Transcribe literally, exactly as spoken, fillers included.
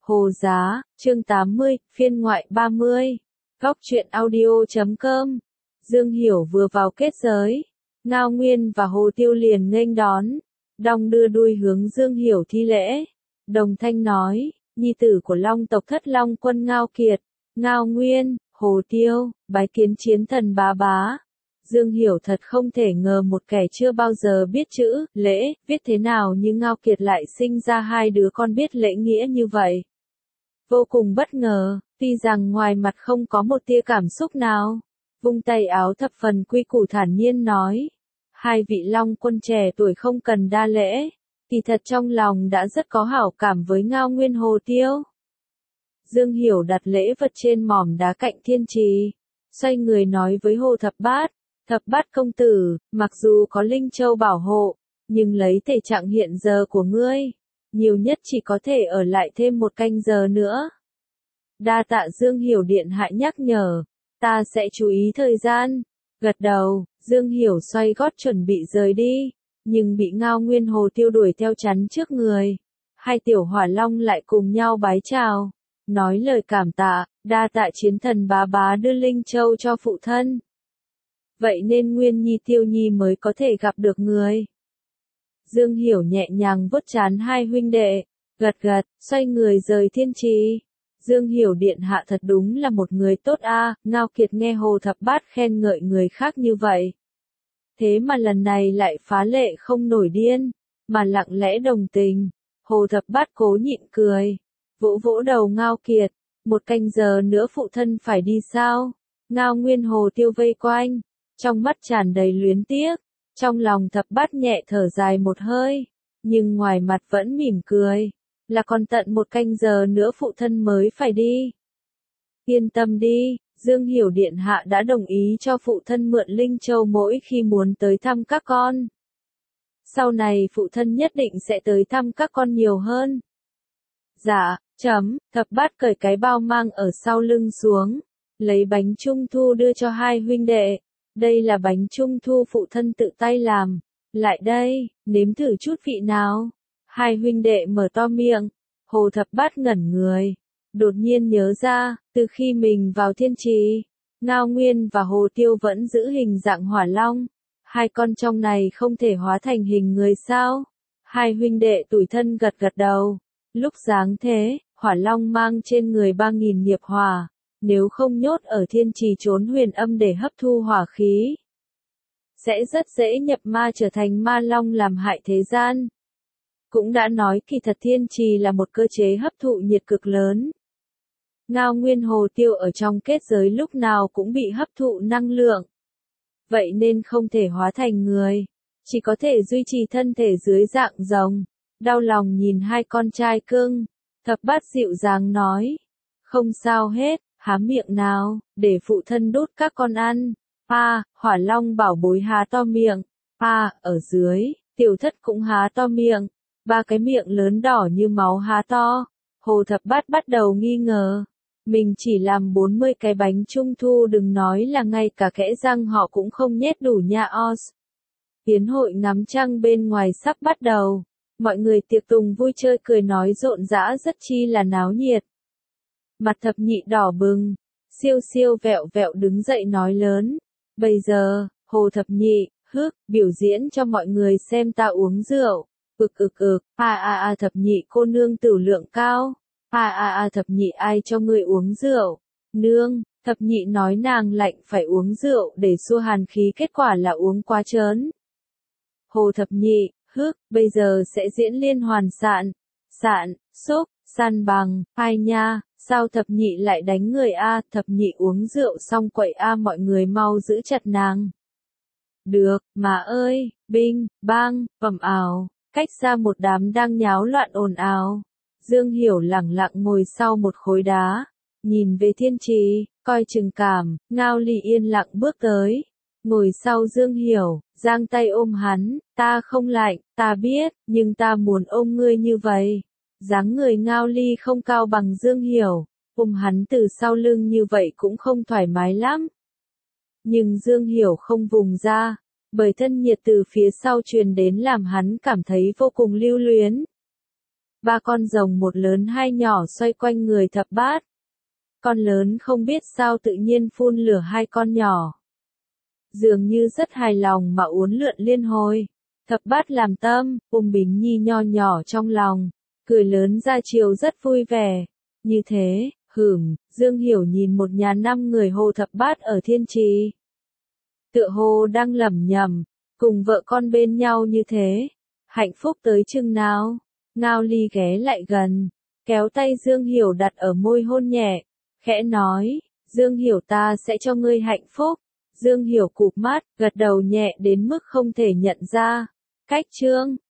Hồ Giá, chương tám mươi, phiên ngoại ba mươi. Góc truyện audio chấm com. Dương Hiểu vừa vào kết giới. Ngao Nguyên và Hồ Tiêu liền nghênh đón. Đong đưa đuôi hướng Dương Hiểu thi lễ. Đồng thanh nói, nhi tử của Long tộc Thất Long quân Ngao Kiệt. Ngao Nguyên, Hồ Tiêu, bái kiến chiến thần bá bá. Dương Hiểu thật không thể ngờ một kẻ chưa bao giờ biết chữ, lễ, viết thế nào như Ngao Kiệt lại sinh ra hai đứa con biết lễ nghĩa như vậy. Vô cùng bất ngờ, tuy rằng ngoài mặt không có một tia cảm xúc nào. Vung tay áo thập phần quy củ thản nhiên nói. Hai vị Long quân trẻ tuổi không cần đa lễ, thì thật trong lòng đã rất có hảo cảm với Ngao Nguyên Hồ Tiêu. Dương Hiểu đặt lễ vật trên mỏm đá cạnh thiên trì, xoay người nói với Hồ Thập Bát. Thập Bát công tử, mặc dù có Linh Châu bảo hộ, nhưng lấy thể trạng hiện giờ của ngươi, nhiều nhất chỉ có thể ở lại thêm một canh giờ nữa. Đa tạ Dương Hiểu điện hạ nhắc nhở, ta sẽ chú ý thời gian. Gật đầu, Dương Hiểu xoay gót chuẩn bị rời đi, nhưng bị Ngao Nguyên Hồ Tiêu đuổi theo chắn trước người. Hai tiểu hỏa long lại cùng nhau bái chào, nói lời cảm tạ, đa tạ chiến thần bá bá đưa Linh Châu cho phụ thân. Vậy nên Nguyên Nhi Tiêu Nhi mới có thể gặp được người. Dương Hiểu nhẹ nhàng vuốt trán hai huynh đệ, gật gật, xoay người rời thiên trì. Dương Hiểu điện hạ thật đúng là một người tốt a. À, Ngao Kiệt nghe Hồ Thập Bát khen ngợi người khác như vậy. Thế mà lần này lại phá lệ không nổi điên, mà lặng lẽ đồng tình. Hồ Thập Bát cố nhịn cười, vỗ vỗ đầu Ngao Kiệt, một canh giờ nữa phụ thân phải đi sao? Ngao Nguyên Hồ Tiêu vây quanh, trong mắt tràn đầy luyến tiếc, trong lòng Thập Bát nhẹ thở dài một hơi, nhưng ngoài mặt vẫn mỉm cười, là còn tận một canh giờ nữa phụ thân mới phải đi. Yên tâm đi, Dương Hiểu điện hạ đã đồng ý cho phụ thân mượn Linh Châu mỗi khi muốn tới thăm các con. Sau này phụ thân nhất định sẽ tới thăm các con nhiều hơn. Dạ, chấm, Thập Bát cởi cái bao mang ở sau lưng xuống, lấy bánh trung thu đưa cho hai huynh đệ. Đây là bánh trung thu phụ thân tự tay làm. Lại đây, nếm thử chút vị nào. Hai huynh đệ mở to miệng. Hồ Thập Bát ngẩn người. Đột nhiên nhớ ra, từ khi mình vào thiên trì, Ngao Nguyên và Hồ Tiêu vẫn giữ hình dạng hỏa long. Hai con trong này không thể hóa thành hình người sao? Hai huynh đệ tủi thân gật gật đầu. Lúc dáng thế, hỏa long mang trên người ba nghìn nghiệp hỏa. Nếu không nhốt ở thiên trì trốn huyền âm để hấp thu hỏa khí, sẽ rất dễ nhập ma trở thành ma long làm hại thế gian. Cũng đã nói kỳ thật thiên trì là một cơ chế hấp thụ nhiệt cực lớn. Ngao Nguyên Hồ Tiêu ở trong kết giới lúc nào cũng bị hấp thụ năng lượng. Vậy nên không thể hóa thành người, chỉ có thể duy trì thân thể dưới dạng rồng. Đau lòng nhìn hai con trai cưng, Thập Bát dịu dàng nói, không sao hết. Há miệng nào, để phụ thân đút các con ăn. À, hỏa long bảo bối há to miệng. À, ở dưới, tiểu thất cũng há to miệng. Ba cái miệng lớn đỏ như máu há to. Hồ Thập Bát bắt đầu nghi ngờ. Mình chỉ làm bốn mươi cái bánh trung thu, đừng nói là ngay cả kẽ răng họ cũng không nhét đủ nha os. Yến hội ngắm trăng bên ngoài sắp bắt đầu. Mọi người tiệc tùng vui chơi cười nói rộn rã rất chi là náo nhiệt. Mặt Thập Nhị đỏ bừng, siêu siêu vẹo vẹo đứng dậy nói lớn. Bây giờ, Hồ Thập Nhị, hức, biểu diễn cho mọi người xem ta uống rượu. Ực ực ực, à à à Thập Nhị cô nương tửu lượng cao. À à à Thập Nhị ai cho ngươi uống rượu? Nương, Thập Nhị nói nàng lạnh phải uống rượu để xua hàn khí, kết quả là uống quá trớn. Hồ Thập Nhị, hức, bây giờ sẽ diễn liên hoàn sạn. Sạn, xúc, san bằng, ai nha. Sao Thập Nhị lại đánh người a? Thập Nhị uống rượu xong quậy a, mọi người mau giữ chặt nàng. Được, mà ơi, binh, bang, ầm ào, cách xa một đám đang nháo loạn ồn ào. Dương Hiểu lẳng lặng ngồi sau một khối đá, nhìn về thiên trì, coi chừng cảm. Ngao Ly yên lặng bước tới, ngồi sau Dương Hiểu, giang tay ôm hắn. Ta không lạnh, ta biết, nhưng ta muốn ôm ngươi như vậy. Dáng người Ngao Ly không cao bằng Dương Hiểu, ôm hắn từ sau lưng như vậy cũng không thoải mái lắm. Nhưng Dương Hiểu không vùng ra, bởi thân nhiệt từ phía sau truyền đến làm hắn cảm thấy vô cùng lưu luyến. Ba con rồng một lớn hai nhỏ xoay quanh người thập bát. Con lớn không biết sao tự nhiên phun lửa hai con nhỏ. Dường như rất hài lòng mà uốn lượn liên hồi. Thập bát làm tâm, ôm Bính Nhi nho nhỏ trong lòng, cười lớn ra chiều rất vui vẻ. Như thế, hửm, Dương Hiểu nhìn một nhà năm người hồ thập bát ở thiên trì. Tựa hồ đang lẩm nhẩm, cùng vợ con bên nhau như thế. Hạnh phúc tới chừng nào? Ngao Ly ghé lại gần, kéo tay Dương Hiểu đặt ở môi hôn nhẹ, khẽ nói, Dương Hiểu ta sẽ cho ngươi hạnh phúc. Dương Hiểu cụp mắt, gật đầu nhẹ đến mức không thể nhận ra. Cách chương